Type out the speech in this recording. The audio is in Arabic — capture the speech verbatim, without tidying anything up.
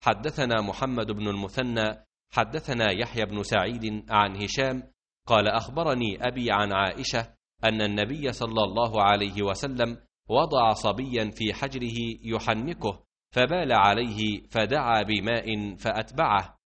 حدثنا محمد بن المثنى حدثنا يحيى بن سعيد عن هشام قال أخبرني أبي عن عائشة أن النبي صلى الله عليه وسلم وضع صبيا في حجره يحنكه، فبال عليه فدعا بماء فأتبعه،